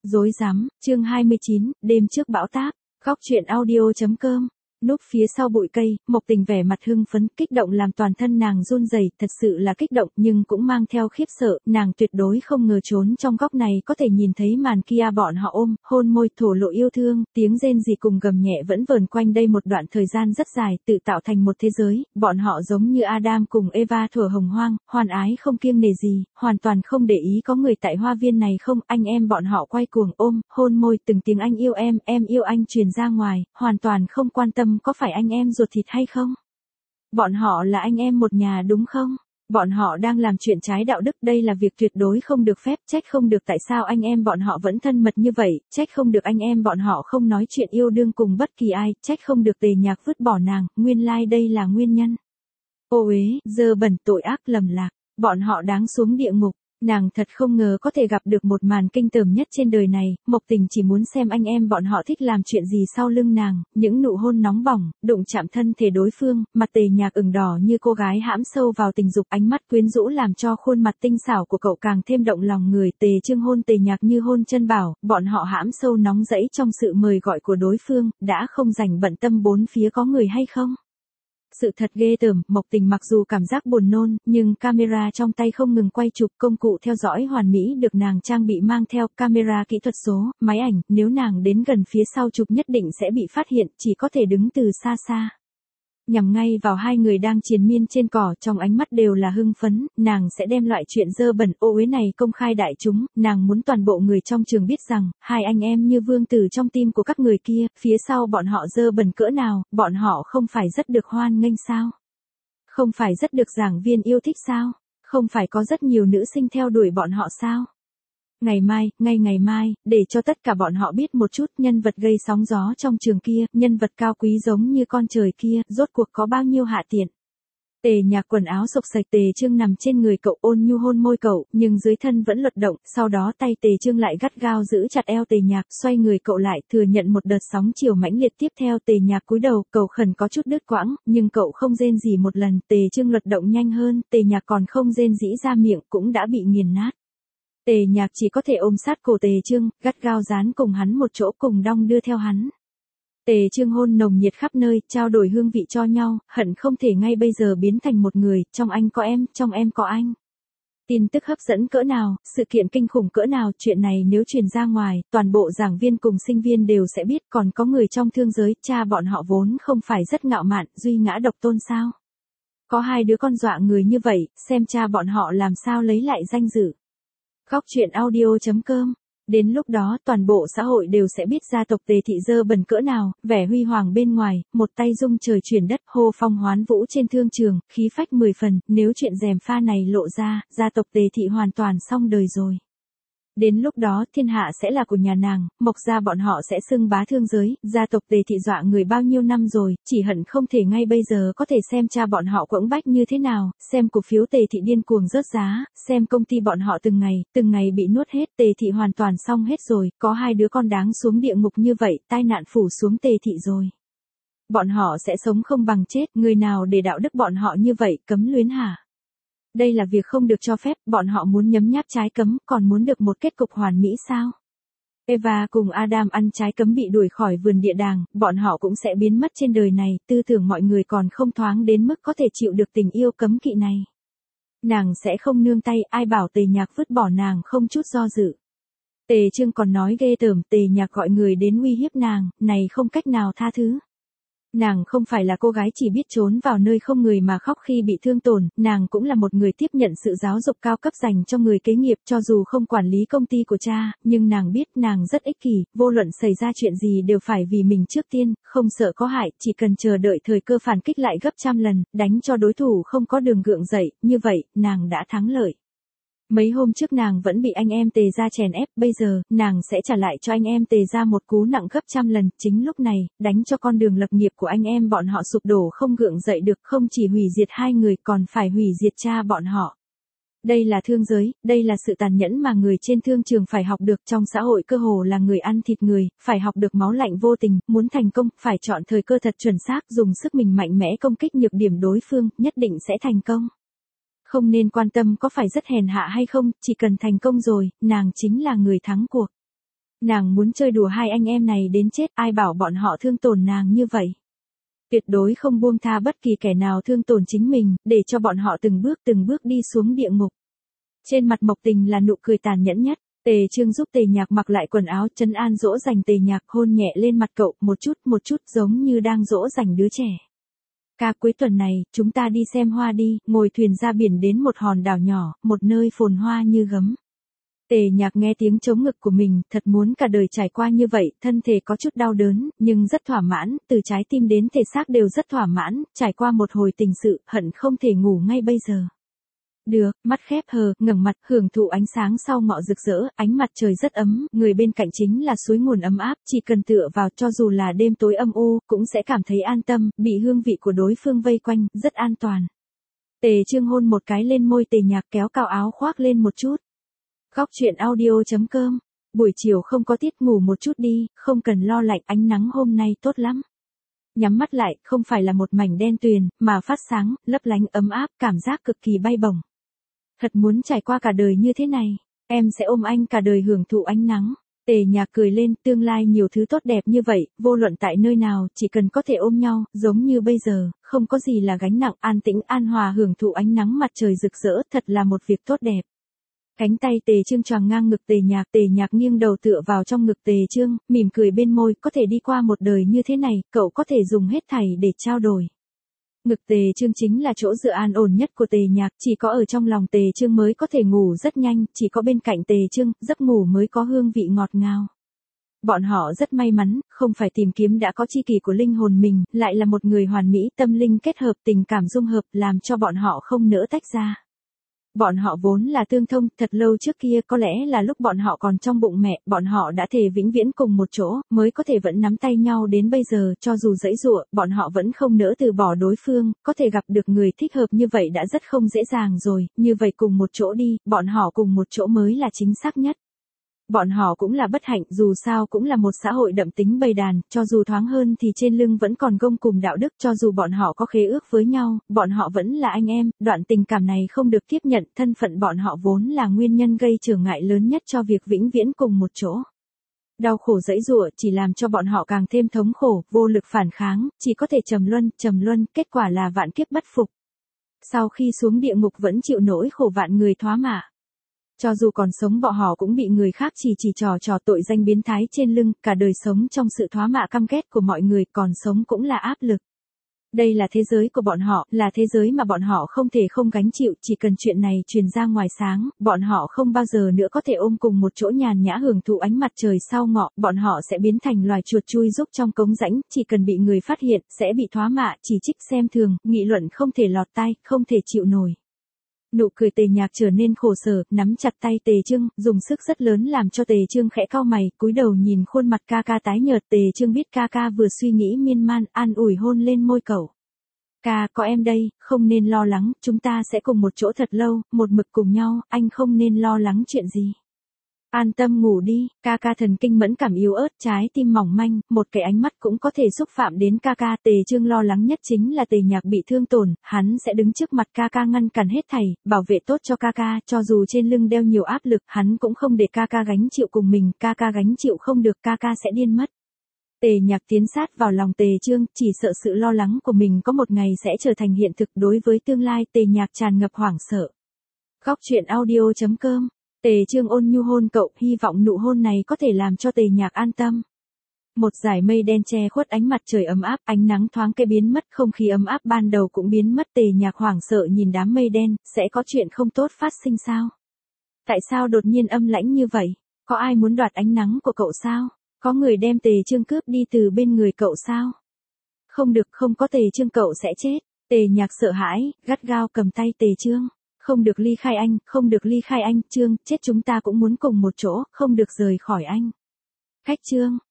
Rối rắm, chương 29, đêm trước bão táp, góc truyện audio.com. Núp phía sau bụi cây, Mộc Tình vẻ mặt hưng phấn, kích động làm toàn thân nàng run rẩy, thật sự là kích động nhưng cũng mang theo khiếp sợ, nàng tuyệt đối không ngờ trốn trong góc này có thể nhìn thấy màn kia bọn họ ôm, hôn môi, thổ lộ yêu thương, tiếng rên rỉ cùng gầm nhẹ vẫn vờn quanh đây một đoạn thời gian rất dài, tự tạo thành một thế giới, bọn họ giống như Adam cùng Eva thuở hồng hoang, hoàn ái không kiêng nể gì, hoàn toàn không để ý có người tại hoa viên này không, anh em bọn họ quay cuồng ôm, hôn môi, từng tiếng anh yêu em yêu anh truyền ra ngoài, hoàn toàn không quan tâm có phải anh em ruột thịt hay không? Bọn họ là anh em một nhà đúng không? Bọn họ đang làm chuyện trái đạo đức, đây là việc tuyệt đối không được phép, trách không được tại sao anh em bọn họ vẫn thân mật như vậy, trách không được anh em bọn họ không nói chuyện yêu đương cùng bất kỳ ai, trách không được Tề Nhạc vứt bỏ nàng, nguyên lai đây là nguyên nhân. Ô uế, dơ bẩn, tội ác, lầm lạc, bọn họ đáng xuống địa ngục. Nàng thật không ngờ có thể gặp được một màn kinh tởm nhất trên đời này, Mộc Tình chỉ muốn xem anh em bọn họ thích làm chuyện gì sau lưng nàng, những nụ hôn nóng bỏng, đụng chạm thân thể đối phương, mặt Tề Nhạc ửng đỏ như cô gái hãm sâu vào tình dục, ánh mắt quyến rũ làm cho khuôn mặt tinh xảo của cậu càng thêm động lòng người. Tề Chương hôn Tề Nhạc như hôn chân bảo, bọn họ hãm sâu nóng rẫy trong sự mời gọi của đối phương, đã không rảnh bận tâm bốn phía có người hay không. Sự thật ghê tởm, Mộc Tình mặc dù cảm giác buồn nôn, nhưng camera trong tay không ngừng quay chụp, công cụ theo dõi hoàn mỹ được nàng trang bị mang theo, camera kỹ thuật số, máy ảnh, nếu nàng đến gần phía sau chụp nhất định sẽ bị phát hiện, chỉ có thể đứng từ xa xa. Nhằm ngay vào hai người đang triền miên trên cỏ, trong ánh mắt đều là hưng phấn, nàng sẽ đem loại chuyện dơ bẩn ô uế này công khai đại chúng, nàng muốn toàn bộ người trong trường biết rằng, hai anh em như vương tử trong tim của các người kia, phía sau bọn họ dơ bẩn cỡ nào, bọn họ không phải rất được hoan nghênh sao? Không phải rất được giảng viên yêu thích sao? Không phải có rất nhiều nữ sinh theo đuổi bọn họ sao? Ngày mai, để cho tất cả bọn họ biết một chút nhân vật gây sóng gió trong trường kia, nhân vật cao quý giống như con trời kia, rốt cuộc có bao nhiêu hạ tiện. Tề Nhạc quần áo sộc sạch, Tề Chương nằm trên người cậu ôn nhu hôn môi cậu, nhưng dưới thân vẫn luật động, sau đó tay Tề Chương lại gắt gao giữ chặt eo Tề Nhạc, xoay người cậu lại, thừa nhận một đợt sóng chiều mãnh liệt tiếp theo. Tề Nhạc cúi đầu, cầu khẩn có chút đứt quãng, nhưng cậu không rên rỉ một lần, Tề Chương luật động nhanh hơn, Tề Nhạc còn không rên rỉ ra miệng, cũng đã bị nghiền nát. Tề Nhạc chỉ có thể ôm sát cổ Tề Chương, gắt gao dán cùng hắn một chỗ, cùng đong đưa theo hắn. Tề Chương hôn nồng nhiệt khắp nơi, trao đổi hương vị cho nhau, hận không thể ngay bây giờ biến thành một người, trong anh có em, trong em có anh. Tin tức hấp dẫn cỡ nào, sự kiện kinh khủng cỡ nào, chuyện này nếu truyền ra ngoài, toàn bộ giảng viên cùng sinh viên đều sẽ biết, còn có người trong thương giới, cha bọn họ vốn không phải rất ngạo mạn, duy ngã độc tôn sao. Có hai đứa con dọa người như vậy, xem cha bọn họ làm sao lấy lại danh dự. Góc truyện audio.com. Đến lúc đó toàn bộ xã hội đều sẽ biết gia tộc Tề thị dơ bẩn cỡ nào, vẻ huy hoàng bên ngoài, một tay dung trời chuyển đất, hô phong hoán vũ trên thương trường, khí phách 10 phần, nếu chuyện gièm pha này lộ ra, gia tộc Tề thị hoàn toàn xong đời rồi. Đến lúc đó thiên hạ sẽ là của nhà nàng, Mộc gia bọn họ sẽ xưng bá thương giới, gia tộc Tề thị dọa người bao nhiêu năm rồi, chỉ hận không thể ngay bây giờ có thể xem cha bọn họ quẫng bách như thế nào, xem cổ phiếu Tề thị điên cuồng rớt giá, xem công ty bọn họ từng ngày bị nuốt hết, Tề thị hoàn toàn xong hết rồi, có hai đứa con đáng xuống địa ngục như vậy, tai nạn phủ xuống Tề thị rồi. Bọn họ sẽ sống không bằng chết, người nào để đạo đức bọn họ như vậy, cấm luyến hả? Đây là việc không được cho phép, bọn họ muốn nhấm nháp trái cấm, còn muốn được một kết cục hoàn mỹ sao? Eva cùng Adam ăn trái cấm bị đuổi khỏi vườn địa đàng, bọn họ cũng sẽ biến mất trên đời này, tư tưởng mọi người còn không thoáng đến mức có thể chịu được tình yêu cấm kỵ này. Nàng sẽ không nương tay, ai bảo Tề Nhạc vứt bỏ nàng không chút do dự. Tề Chương còn nói ghê tởm, Tề Nhạc gọi người đến uy hiếp nàng, này không cách nào tha thứ. Nàng không phải là cô gái chỉ biết trốn vào nơi không người mà khóc khi bị thương tổn, nàng cũng là một người tiếp nhận sự giáo dục cao cấp dành cho người kế nghiệp, cho dù không quản lý công ty của cha, nhưng nàng biết nàng rất ích kỷ, vô luận xảy ra chuyện gì đều phải vì mình trước tiên, không sợ có hại, chỉ cần chờ đợi thời cơ phản kích lại gấp trăm lần, đánh cho đối thủ không có đường gượng dậy, như vậy, nàng đã thắng lợi. Mấy hôm trước nàng vẫn bị anh em Tề gia chèn ép, bây giờ, nàng sẽ trả lại cho anh em Tề gia một cú nặng gấp trăm lần, chính lúc này, đánh cho con đường lập nghiệp của anh em bọn họ sụp đổ không gượng dậy được, không chỉ hủy diệt hai người còn phải hủy diệt cha bọn họ. Đây là thương giới, đây là sự tàn nhẫn mà người trên thương trường phải học được, trong xã hội cơ hồ là người ăn thịt người, phải học được máu lạnh vô tình, muốn thành công, phải chọn thời cơ thật chuẩn xác, dùng sức mình mạnh mẽ công kích nhược điểm đối phương, nhất định sẽ thành công. Không nên quan tâm có phải rất hèn hạ hay không, chỉ cần thành công rồi, nàng chính là người thắng cuộc. Nàng muốn chơi đùa hai anh em này đến chết, ai bảo bọn họ thương tổn nàng như vậy. Tuyệt đối không buông tha bất kỳ kẻ nào thương tổn chính mình, để cho bọn họ từng bước đi xuống địa ngục. Trên mặt Mộc Tình là nụ cười tàn nhẫn nhất. Tề Trương giúp Tề Nhạc mặc lại quần áo, trấn an dỗ dành Tề Nhạc, hôn nhẹ lên mặt cậu, một chút giống như đang dỗ dành đứa trẻ. Ca, cuối tuần này, chúng ta đi xem hoa đi, ngồi thuyền ra biển đến một hòn đảo nhỏ, một nơi phồn hoa như gấm. Tề Nhạc nghe tiếng chống ngực của mình, thật muốn cả đời trải qua như vậy, thân thể có chút đau đớn, nhưng rất thỏa mãn, từ trái tim đến thể xác đều rất thỏa mãn, trải qua một hồi tình sự, hận không thể ngủ ngay bây giờ. Được, mắt khép hờ, ngẩng mặt, hưởng thụ ánh sáng sau ngọ rực rỡ, ánh mặt trời rất ấm, người bên cạnh chính là suối nguồn ấm áp, chỉ cần tựa vào cho dù là đêm tối âm u, cũng sẽ cảm thấy an tâm, bị hương vị của đối phương vây quanh, rất an toàn. Tề Trương hôn một cái lên môi Tề Nhạc, kéo cao áo khoác lên một chút. Góc truyện audio.com. Buổi chiều không có tiết, ngủ một chút đi, không cần lo lạnh, ánh nắng hôm nay tốt lắm. Nhắm mắt lại, không phải là một mảnh đen tuyền, mà phát sáng, lấp lánh ấm áp, cảm giác cực kỳ bay bổng. Thật muốn trải qua cả đời như thế này, em sẽ ôm anh cả đời hưởng thụ ánh nắng. Tề Nhạc cười lên, tương lai nhiều thứ tốt đẹp như vậy, vô luận tại nơi nào, chỉ cần có thể ôm nhau, giống như bây giờ, không có gì là gánh nặng, an tĩnh an hòa hưởng thụ ánh nắng mặt trời rực rỡ, thật là một việc tốt đẹp. Cánh tay Tề Trương choàng ngang ngực Tề Nhạc nghiêng đầu tựa vào trong ngực Tề Trương, mỉm cười bên môi, có thể đi qua một đời như thế này, cậu có thể dùng hết thảy để trao đổi. Ngực Tề Trương chính là chỗ dựa an ổn nhất của Tề Nhạc, chỉ có ở trong lòng Tề Trương mới có thể ngủ rất nhanh, chỉ có bên cạnh Tề Trương, giấc ngủ mới có hương vị ngọt ngào. Bọn họ rất may mắn, không phải tìm kiếm đã có tri kỷ của linh hồn mình, lại là một người hoàn mỹ, tâm linh kết hợp, tình cảm dung hợp, làm cho bọn họ không nỡ tách ra. Bọn họ vốn là tương thông, thật lâu trước kia có lẽ là lúc bọn họ còn trong bụng mẹ, bọn họ đã thề vĩnh viễn cùng một chỗ, mới có thể vẫn nắm tay nhau đến bây giờ, cho dù giãy giụa, bọn họ vẫn không nỡ từ bỏ đối phương, có thể gặp được người thích hợp như vậy đã rất không dễ dàng rồi, như vậy cùng một chỗ đi, bọn họ cùng một chỗ mới là chính xác nhất. Bọn họ cũng là bất hạnh, dù sao cũng là một xã hội đậm tính bầy đàn, cho dù thoáng hơn thì trên lưng vẫn còn gông cùm đạo đức, cho dù bọn họ có khế ước với nhau, bọn họ vẫn là anh em, đoạn tình cảm này không được tiếp nhận, thân phận bọn họ vốn là nguyên nhân gây trở ngại lớn nhất cho việc vĩnh viễn cùng một chỗ. Đau khổ giãy giụa chỉ làm cho bọn họ càng thêm thống khổ, vô lực phản kháng, chỉ có thể trầm luân, kết quả là vạn kiếp bất phục. Sau khi xuống địa ngục vẫn chịu nỗi khổ vạn người thoá mạ. Cho dù còn sống bọn họ cũng bị người khác chỉ trò tội danh biến thái trên lưng, cả đời sống trong sự thoá mạ căm ghét của mọi người, còn sống cũng là áp lực. Đây là thế giới của bọn họ, là thế giới mà bọn họ không thể không gánh chịu, chỉ cần chuyện này truyền ra ngoài sáng, bọn họ không bao giờ nữa có thể ôm cùng một chỗ nhàn nhã hưởng thụ ánh mặt trời sau ngọ, bọn họ sẽ biến thành loài chuột chui rúc trong cống rãnh, chỉ cần bị người phát hiện, sẽ bị thoá mạ, chỉ trích xem thường, nghị luận không thể lọt tai, không thể chịu nổi. Nụ cười Tề Nhạc trở nên khổ sở, nắm chặt tay Tề Trương, dùng sức rất lớn làm cho Tề Trương khẽ cau mày, cúi đầu nhìn khuôn mặt ca ca tái nhợt, Tề Trương biết ca ca vừa suy nghĩ miên man, an ủi hôn lên môi cậu. Ca, có em đây, không nên lo lắng, chúng ta sẽ cùng một chỗ thật lâu, một mực cùng nhau, anh không nên lo lắng chuyện gì. An tâm ngủ đi, ca ca thần kinh mẫn cảm yếu ớt, trái tim mỏng manh, một cái ánh mắt cũng có thể xúc phạm đến ca ca. Tề Trương lo lắng nhất chính là Tề Nhạc bị thương tổn, hắn sẽ đứng trước mặt ca ca ngăn cản hết thảy, bảo vệ tốt cho ca ca, cho dù trên lưng đeo nhiều áp lực, hắn cũng không để ca ca gánh chịu cùng mình, ca ca gánh chịu không được, ca ca sẽ điên mất. Tề Nhạc tiến sát vào lòng Tề Trương, chỉ sợ sự lo lắng của mình có một ngày sẽ trở thành hiện thực. Đối với tương lai, Tề Nhạc tràn ngập hoảng sợ. Góc truyện audio.com. Tề Trương ôn nhu hôn cậu, hy vọng nụ hôn này có thể làm cho Tề Nhạc an tâm. Một dải mây đen che khuất ánh mặt trời ấm áp, ánh nắng thoáng cái biến mất, không khí ấm áp ban đầu cũng biến mất. Tề Nhạc hoảng sợ nhìn đám mây đen, sẽ có chuyện không tốt phát sinh sao? Tại sao đột nhiên âm lãnh như vậy? Có ai muốn đoạt ánh nắng của cậu sao? Có người đem Tề Trương cướp đi từ bên người cậu sao? Không được, không có Tề Trương cậu sẽ chết. Tề Nhạc sợ hãi, gắt gao cầm tay Tề Trương. Không được ly khai anh, không được ly khai anh, Trương, chết chúng ta cũng muốn cùng một chỗ, không được rời khỏi anh. Khách Trương,